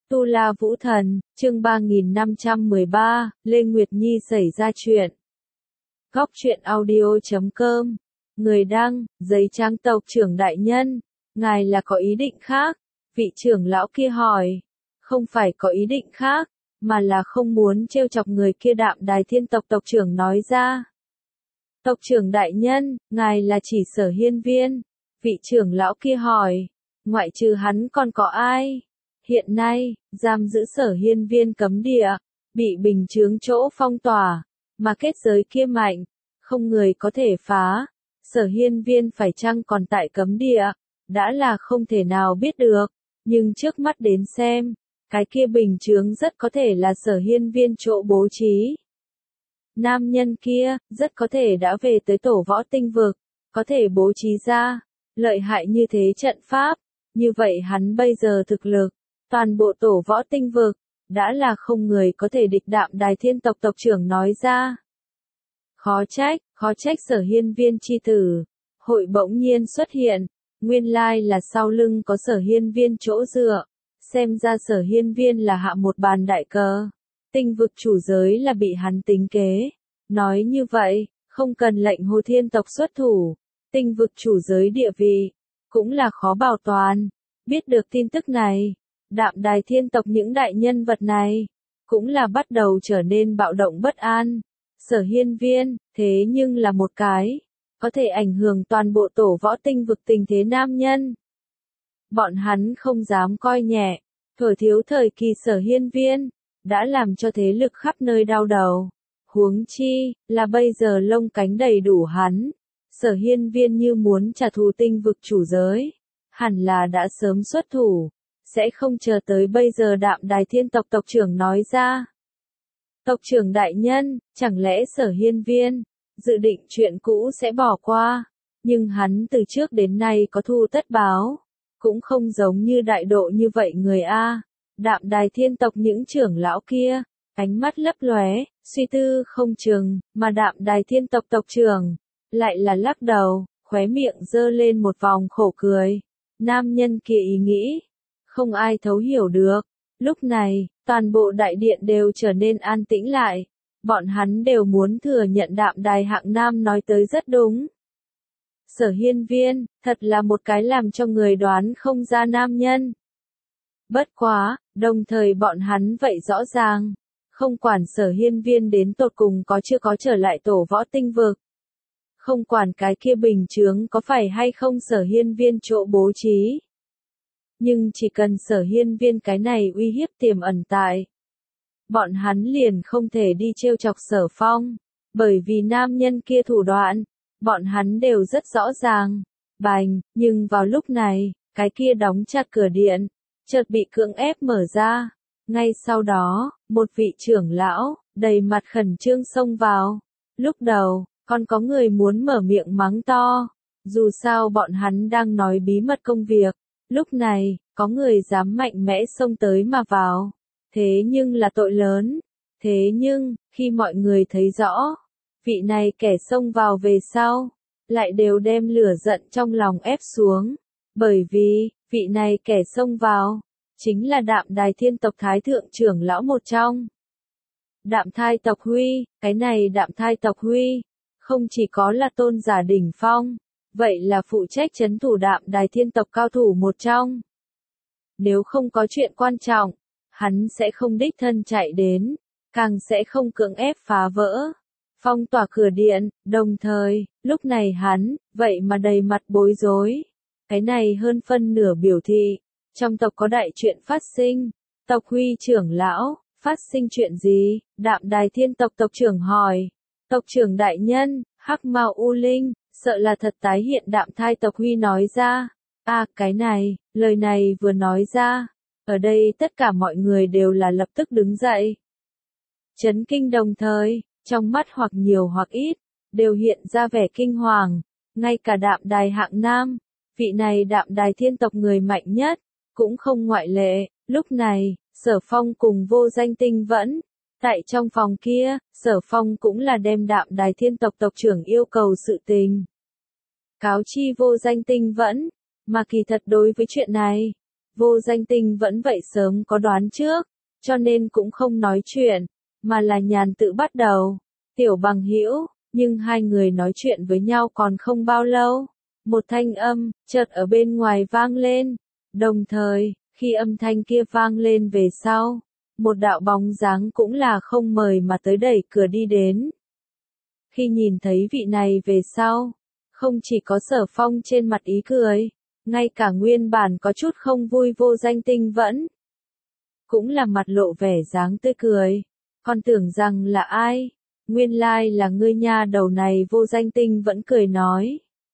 Tu La Vũ Thần, chương 3513, Lê Nguyệt Nhi xảy ra chuyện. Góc truyện audio.com. Người đăng, giấy trang tộc trưởng đại nhân. Ngài là có ý định khác? Vị trưởng lão kia hỏi. Không phải có ý định khác, mà là không muốn trêu chọc người kia. Đạm Đài Thiên tộc tộc trưởng nói ra. Tộc trưởng đại nhân, ngài là chỉ Sở Hiên Viên. Vị trưởng lão kia hỏi. Ngoại trừ hắn còn có ai? Hiện nay, giam giữ Sở Hiên Viên cấm địa, bị bình chướng chỗ phong tỏa, mà kết giới kia mạnh, không người có thể phá. Sở Hiên Viên phải chăng còn tại cấm địa, đã là không thể nào biết được, nhưng trước mắt đến xem, cái kia bình chướng rất có thể là Sở Hiên Viên chỗ bố trí. Nam nhân kia, rất có thể đã về tới tổ võ tinh vực, có thể bố trí ra, lợi hại như thế trận pháp, như vậy hắn bây giờ thực lực. Toàn bộ tổ võ tinh vực, đã là không người có thể địch. Đạm Đài Thiên tộc tộc trưởng nói ra. Khó trách Sở Hiên Viên chi tử. Hội bỗng nhiên xuất hiện, nguyên lai là sau lưng có Sở Hiên Viên chỗ dựa. Xem ra Sở Hiên Viên là hạ một bàn đại cờ. Tinh vực chủ giới là bị hắn tính kế. Nói như vậy, không cần lệnh Hồ Thiên tộc xuất thủ. Tinh vực chủ giới địa vị, cũng là khó bảo toàn. Biết được tin tức này. Đạm Đài Thiên tộc những đại nhân vật này, cũng là bắt đầu trở nên bạo động bất an. Sở Hiên Viên, thế nhưng là một cái, có thể ảnh hưởng toàn bộ tổ võ tinh vực tình thế nam nhân. Bọn hắn không dám coi nhẹ, thuở thiếu thời kỳ Sở Hiên Viên, đã làm cho thế lực khắp nơi đau đầu. Huống chi, là bây giờ lông cánh đầy đủ hắn. Sở Hiên Viên như muốn trả thù tinh vực chủ giới, hẳn là đã sớm xuất thủ. Sẽ không chờ tới bây giờ. Đạm Đài Thiên tộc tộc trưởng nói ra. Tộc trưởng đại nhân, chẳng lẽ Sở Hiên Viên, dự định chuyện cũ sẽ bỏ qua, nhưng hắn từ trước đến nay có thù tất báo, cũng không giống như đại độ như vậy người A. Đạm Đài Thiên tộc những trưởng lão kia, ánh mắt lấp lóe, suy tư không chừng, mà Đạm Đài Thiên tộc tộc trưởng, lại là lắc đầu, khóe miệng giơ lên một vòng khổ cười. Nam nhân kia ý nghĩ. Không ai thấu hiểu được. Lúc này, toàn bộ đại điện đều trở nên an tĩnh lại. Bọn hắn đều muốn thừa nhận Đạm Đài hạng nam nói tới rất đúng. Sở Hiên Viên, thật là một cái làm cho người đoán không ra nam nhân. Bất quá, đồng thời bọn hắn vậy rõ ràng. Không quản Sở Hiên Viên đến tột cùng có chưa có trở lại tổ võ tinh vực. Không quản cái kia bình chướng có phải hay không Sở Hiên Viên chỗ bố trí. Nhưng chỉ cần Sở Hiên Viên cái này uy hiếp tiềm ẩn tại. Bọn hắn liền không thể đi trêu chọc Sở Phong. Bởi vì nam nhân kia thủ đoạn, bọn hắn đều rất rõ ràng. Bành, nhưng vào lúc này, cái kia đóng chặt cửa điện, chợt bị cưỡng ép mở ra. Ngay sau đó, một vị trưởng lão, đầy mặt khẩn trương xông vào. Lúc đầu, còn có người muốn mở miệng mắng to. Dù sao bọn hắn đang nói bí mật công việc. Lúc này, có người dám mạnh mẽ xông tới mà vào. Thế nhưng là tội lớn. Thế nhưng, khi mọi người thấy rõ, vị này kẻ xông vào về sau, lại đều đem lửa giận trong lòng ép xuống. Bởi vì, vị này kẻ xông vào, chính là Đạm Đài Thiên tộc thái thượng trưởng lão một trong. Đạm Thai tộc Huy, cái này Đạm Thai tộc Huy, không chỉ có là tôn giả đỉnh phong. Vậy là phụ trách trấn thủ Đạm Đài Thiên tộc cao thủ một trong. Nếu không có chuyện quan trọng, hắn sẽ không đích thân chạy đến, càng sẽ không cưỡng ép phá vỡ, phong tỏa cửa điện, đồng thời, lúc này hắn, vậy mà đầy mặt bối rối. Cái này hơn phân nửa biểu thị, trong tộc có đại chuyện phát sinh. Tộc Huy trưởng lão, phát sinh chuyện gì? Đạm Đài Thiên tộc tộc trưởng hỏi. Tộc trưởng đại nhân, Hắc Mao U Linh. Sợ là thật tái hiện. Đạm Thai tộc Huy nói ra. Cái này, lời này vừa nói ra. Ở đây tất cả mọi người đều là lập tức đứng dậy. Chấn kinh đồng thời, trong mắt hoặc nhiều hoặc ít, đều hiện ra vẻ kinh hoàng. Ngay cả Đạm Đài hạng nam, vị này Đạm Đài Thiên tộc người mạnh nhất, cũng không ngoại lệ. Lúc này, Sở Phong cùng Vô Danh Tinh Vẫn. Tại trong phòng kia, Sở Phong cũng là đem Đạm Đài Thiên tộc tộc trưởng yêu cầu sự tình. Cáo chi Vô Danh Tinh Vẫn, mà kỳ thật đối với chuyện này, Vô Danh Tinh vẫn vậy sớm có đoán trước, cho nên cũng không nói chuyện, mà là nhàn tự bắt đầu. Tiểu Bằng Hữu, nhưng hai người nói chuyện với nhau còn không bao lâu, một thanh âm chợt ở bên ngoài vang lên, đồng thời, khi âm thanh kia vang lên về sau, một đạo bóng dáng cũng là không mời mà tới đẩy cửa đi đến. Khi nhìn thấy vị này về sau, không chỉ có Sở Phong trên mặt ý cười, ngay cả nguyên bản có chút không vui Vô Danh Tinh vẫn cũng là mặt lộ vẻ dáng tươi cười. Con tưởng rằng là ai? Nguyên lai là ngươi nha. Đầu này Vô Danh Tinh vẫn cười nói.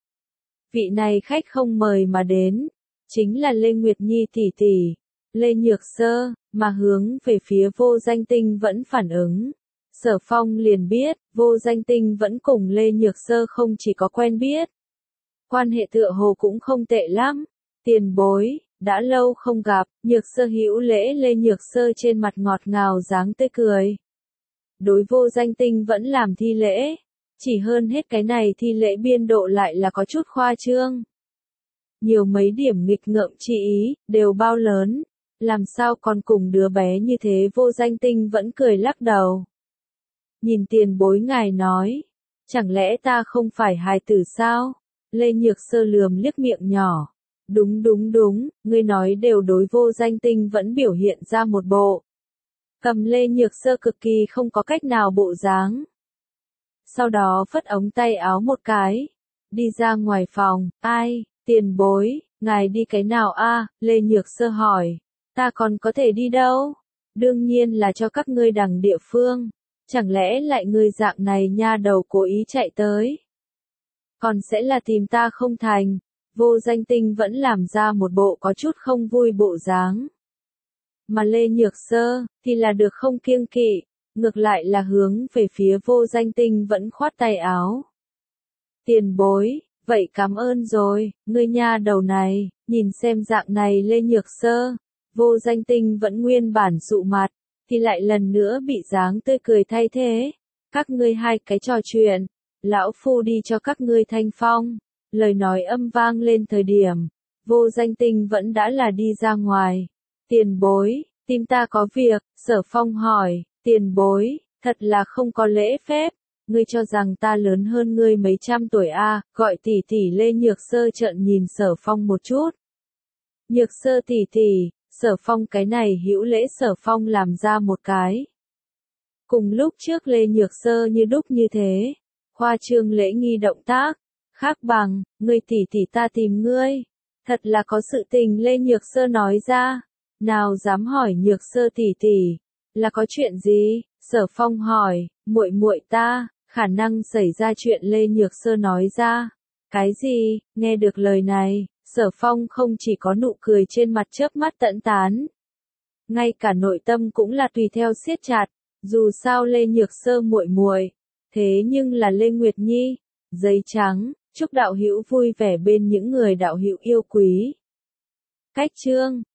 Vị này khách không mời mà đến, chính là Lê Nguyệt Nhi tỷ tỷ, Lê Nhược Sơ, mà hướng về phía Vô Danh Tinh vẫn phản ứng. Sở Phong liền biết, Vô Danh Tinh vẫn cùng Lê Nhược Sơ không chỉ có quen biết. Quan hệ tựa hồ cũng không tệ lắm. Tiền bối, đã lâu không gặp, Nhược Sơ hữu lễ. Lê Nhược Sơ trên mặt ngọt ngào dáng tươi cười. Đối Vô Danh Tinh vẫn làm thi lễ. Chỉ hơn hết cái này thi lễ biên độ lại là có chút khoa trương. Nhiều mấy điểm nghịch ngợm chi ý, đều bao lớn. Làm sao còn cùng đứa bé như thế? Vô Danh Tinh vẫn cười lắc đầu. Nhìn tiền bối ngài nói, chẳng lẽ ta không phải hài tử sao? Lê Nhược Sơ lườm liếc miệng nhỏ. Đúng, ngươi nói đều đối. Vô Danh Tinh vẫn biểu hiện ra một bộ. Cầm Lê Nhược Sơ cực kỳ không có cách nào bộ dáng. Sau đó phất ống tay áo một cái. Đi ra ngoài phòng. Ai, tiền bối, ngài đi cái nào a? Lê Nhược Sơ hỏi. Ta còn có thể đi đâu? Đương nhiên là cho các ngươi đằng địa phương. Chẳng lẽ lại ngươi dạng này nha đầu cố ý chạy tới? Còn sẽ là tìm ta không thành? Vô Danh Tinh vẫn làm ra một bộ có chút không vui bộ dáng. Mà Lê Nhược Sơ, thì là được không kiêng kỵ, ngược lại là hướng về phía Vô Danh Tinh vẫn khoát tay áo. Tiền bối, vậy cảm ơn rồi, ngươi nha đầu này, nhìn xem dạng này Lê Nhược Sơ. Vô Danh Tinh vẫn nguyên bản dụ mặt, thì lại lần nữa bị dáng tươi cười thay thế. Các ngươi hai cái trò chuyện, lão phu đi cho các ngươi thanh phong. Lời nói âm vang lên thời điểm, Vô Danh Tinh vẫn đã là đi ra ngoài. Tiền bối, tìm ta có việc? Sở Phong hỏi. Tiền bối, thật là không có lễ phép. Ngươi cho rằng ta lớn hơn ngươi mấy trăm tuổi a? Gọi tỷ tỷ. Lê Nhược Sơ trợn nhìn Sở Phong một chút. Nhược Sơ tỷ tỷ. Sở Phong cái này hữu lễ Sở Phong làm ra một cái. Cùng lúc trước Lê Nhược Sơ như đúc như thế. Khoa trương lễ nghi động tác. Khác bằng, ngươi tỷ tỷ ta tìm ngươi. Thật là có sự tình. Lê Nhược Sơ nói ra. Nào dám hỏi Nhược Sơ tỷ tỷ. Là có chuyện gì? Sở Phong hỏi. Muội muội ta, khả năng xảy ra chuyện. Lê Nhược Sơ nói ra. Cái gì? Nghe được lời này, Sở Phong không chỉ có nụ cười trên mặt chớp mắt tận tán. Ngay cả nội tâm cũng là tùy theo siết chặt. Dù sao Lê Nhược Sơ muội muội, thế nhưng là Lê Nguyệt Nhi. Giấy trắng, chúc đạo hữu vui vẻ bên những người đạo hữu yêu quý. Cách chương